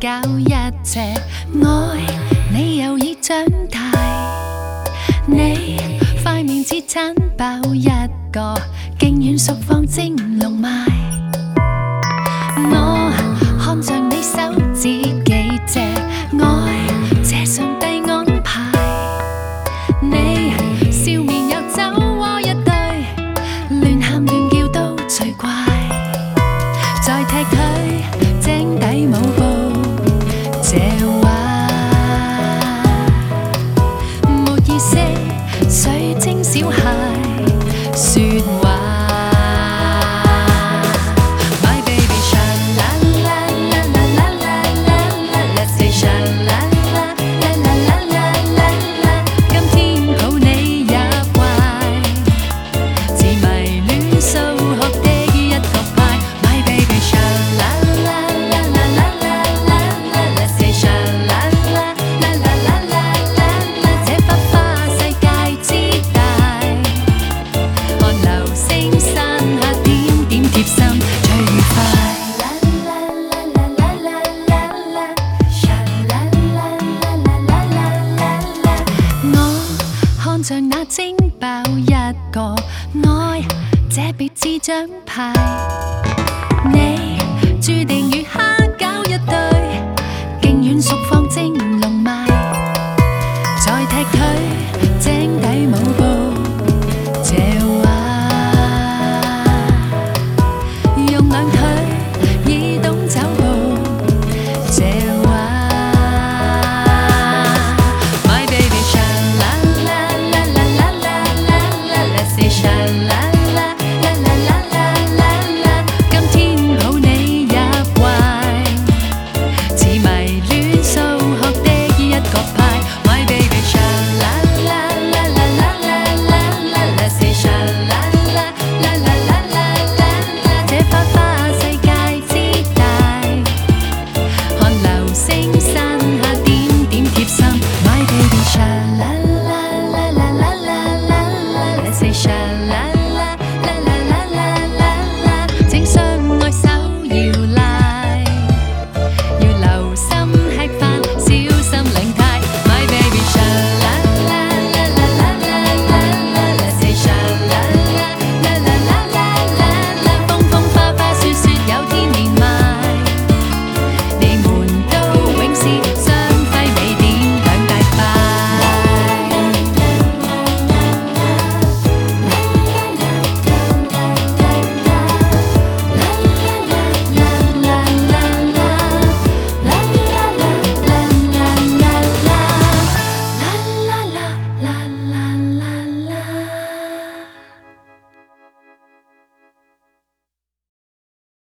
搞一隻，愛你又已長大，你塊面似餐飽一個，勁軟熟放蒸籠賣。我看着你手指幾隻，愛這上帝安排。你笑面有酒窩一對，亂喊亂叫都最怪。再踢腿井底舞步，這話沒意識，水晶小孩説話。像那蒸爆一個愛，這別致獎牌。你注定與蝦餃一對，勁軟熟。